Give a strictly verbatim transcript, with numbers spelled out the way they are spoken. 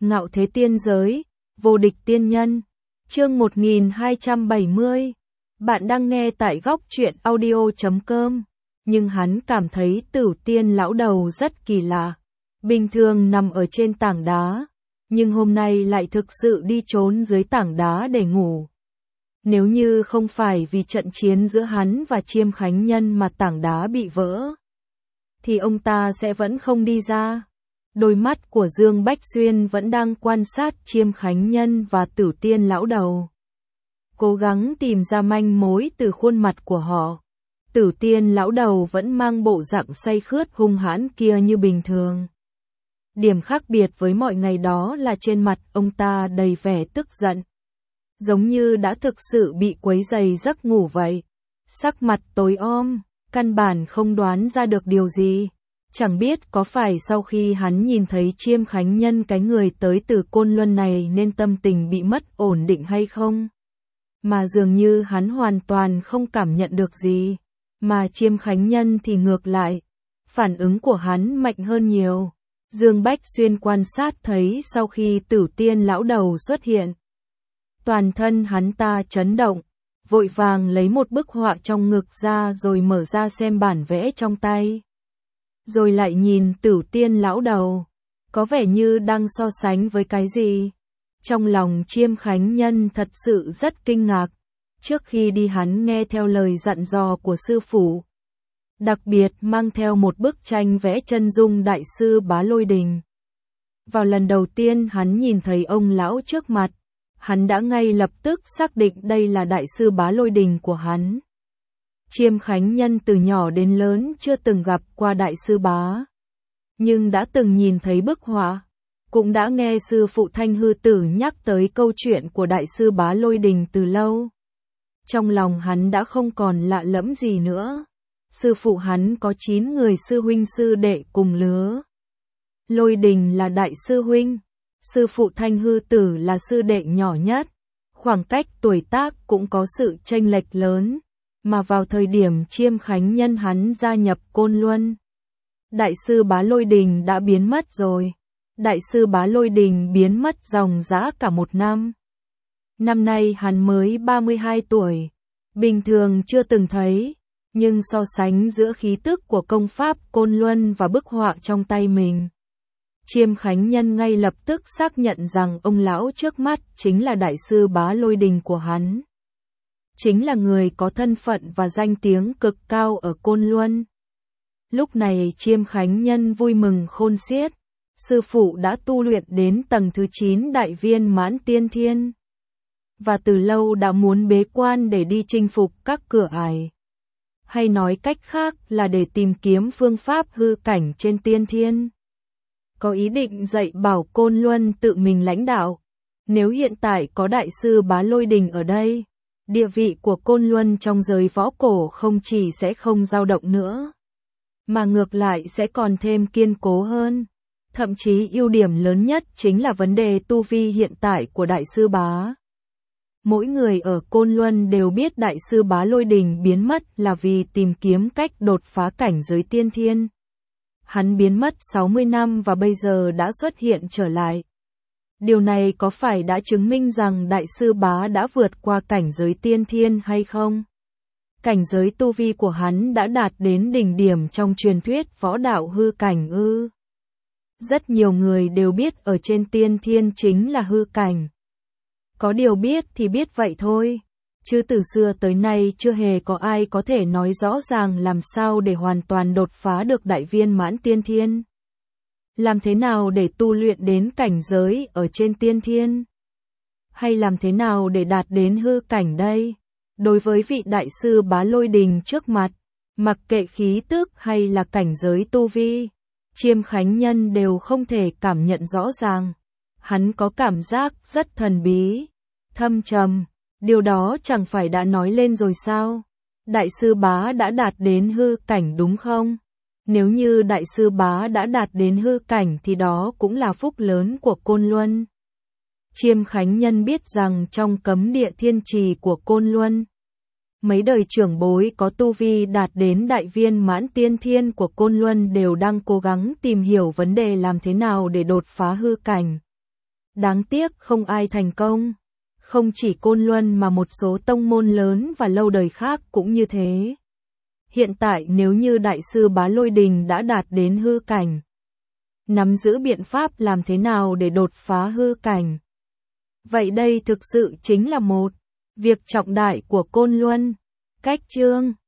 Ngạo thế tiên giới, vô địch tiên nhân. Chương một nghìn hai trăm bảy mươi. Bạn đang nghe tại góc truyện audio chấm com. Nhưng hắn cảm thấy Tử Tiên lão đầu rất kỳ lạ. Bình thường nằm ở trên tảng đá, nhưng hôm nay lại thực sự đi trốn dưới tảng đá để ngủ. Nếu như không phải vì trận chiến giữa hắn và Chiêm Khánh Nhân mà tảng đá bị vỡ, thì ông ta sẽ vẫn không đi ra. Đôi mắt của Dương Bách Xuyên vẫn đang quan sát Chiêm Khánh Nhân và Tử Tiên lão đầu, cố gắng tìm ra manh mối từ khuôn mặt của họ. Tử Tiên lão đầu vẫn mang bộ dạng say khướt hung hãn kia như bình thường. Điểm khác biệt với mọi ngày đó là trên mặt ông ta đầy vẻ tức giận, giống như đã thực sự bị quấy rầy giấc ngủ vậy. Sắc mặt tối om, căn bản không đoán ra được điều gì. Chẳng biết có phải sau khi hắn nhìn thấy Chiêm Khánh Nhân cái người tới từ Côn Luân này nên tâm tình bị mất ổn định hay không? Mà dường như hắn hoàn toàn không cảm nhận được gì. Mà Chiêm Khánh Nhân thì ngược lại, phản ứng của hắn mạnh hơn nhiều. Dương Bách Xuyên quan sát thấy sau khi Tử Tiên lão đầu xuất hiện, toàn thân hắn ta chấn động, vội vàng lấy một bức họa trong ngực ra rồi mở ra xem bản vẽ trong tay. Rồi lại nhìn Tử Tiên lão đầu, có vẻ như đang so sánh với cái gì. Trong lòng Chiêm Khánh Nhân thật sự rất kinh ngạc. Trước khi đi hắn nghe theo lời dặn dò của sư phụ, đặc biệt mang theo một bức tranh vẽ chân dung Đại sư Bá Lôi Đình. Vào lần đầu tiên hắn nhìn thấy ông lão trước mặt, hắn đã ngay lập tức xác định đây là Đại sư Bá Lôi Đình của hắn. Chiêm Khánh Nhân từ nhỏ đến lớn chưa từng gặp qua Đại sư Bá, nhưng đã từng nhìn thấy bức họa, cũng đã nghe sư phụ Thanh Hư Tử nhắc tới câu chuyện của Đại sư Bá Lôi Đình từ lâu. Trong lòng hắn đã không còn lạ lẫm gì nữa. Sư phụ hắn có chín người sư huynh sư đệ cùng lứa. Lôi Đình là đại sư huynh, sư phụ Thanh Hư Tử là sư đệ nhỏ nhất. Khoảng cách tuổi tác cũng có sự chênh lệch lớn, mà vào thời điểm Chiêm Khánh Nhân hắn gia nhập Côn Luân, Đại sư Bá Lôi Đình đã biến mất rồi. Đại sư Bá Lôi Đình biến mất dòng dã cả một năm. Năm nay hắn mới ba mươi hai tuổi, bình thường chưa từng thấy, nhưng so sánh giữa khí tức của công pháp Côn Luân và bức họa trong tay mình, Chiêm Khánh Nhân ngay lập tức xác nhận rằng ông lão trước mắt chính là Đại sư Bá Lôi Đình của hắn. Chính là người có thân phận và danh tiếng cực cao ở Côn Luân. Lúc này Chiêm Khánh Nhân vui mừng khôn xiết, sư phụ đã tu luyện đến tầng thứ chín Đại Viên Mãn Tiên Thiên, và từ lâu đã muốn bế quan để đi chinh phục các cửa ải. Hay nói cách khác là để tìm kiếm phương pháp hư cảnh trên tiên thiên. Có ý định dạy bảo Côn Luân tự mình lãnh đạo. Nếu hiện tại có Đại sư Bá Lôi Đình ở đây, địa vị của Côn Luân trong giới võ cổ không chỉ sẽ không dao động nữa, mà ngược lại sẽ còn thêm kiên cố hơn. Thậm chí ưu điểm lớn nhất chính là vấn đề tu vi hiện tại của Đại sư Bá. Mỗi người ở Côn Luân đều biết Đại sư Bá Lôi Đình biến mất là vì tìm kiếm cách đột phá cảnh giới tiên thiên. Hắn biến mất sáu mươi năm và bây giờ đã xuất hiện trở lại. Điều này có phải đã chứng minh rằng Đại sư Bá đã vượt qua cảnh giới tiên thiên hay không? Cảnh giới tu vi của hắn đã đạt đến đỉnh điểm trong truyền thuyết võ đạo hư cảnh ư? Rất nhiều người đều biết ở trên tiên thiên chính là hư cảnh. Có điều biết thì biết vậy thôi, chứ từ xưa tới nay chưa hề có ai có thể nói rõ ràng làm sao để hoàn toàn đột phá được Đại Viên Mãn Tiên Thiên. Làm thế nào để tu luyện đến cảnh giới ở trên tiên thiên? Hay làm thế nào để đạt đến hư cảnh đây? Đối với vị Đại sư Bá Lôi Đình trước mặt, mặc kệ khí tức hay là cảnh giới tu vi, Chiêm Khánh Nhân đều không thể cảm nhận rõ ràng. Hắn có cảm giác rất thần bí, thâm trầm. Điều đó chẳng phải đã nói lên rồi sao? Đại sư Bá đã đạt đến hư cảnh đúng không? Nếu như Đại sư Bá đã đạt đến hư cảnh thì đó cũng là phúc lớn của Côn Luân. Chiêm Khánh Nhân biết rằng trong cấm địa thiên trì của Côn Luân, mấy đời trưởng bối có tu vi đạt đến Đại Viên Mãn Tiên Thiên của Côn Luân đều đang cố gắng tìm hiểu vấn đề làm thế nào để đột phá hư cảnh. Đáng tiếc không ai thành công. Không chỉ Côn Luân mà một số tông môn lớn và lâu đời khác cũng như thế. Hiện tại nếu như Đại sư Bá Lôi Đình đã đạt đến hư cảnh, nắm giữ biện pháp làm thế nào để đột phá hư cảnh. Vậy đây thực sự chính là một việc trọng đại của Côn Luân. Cách chương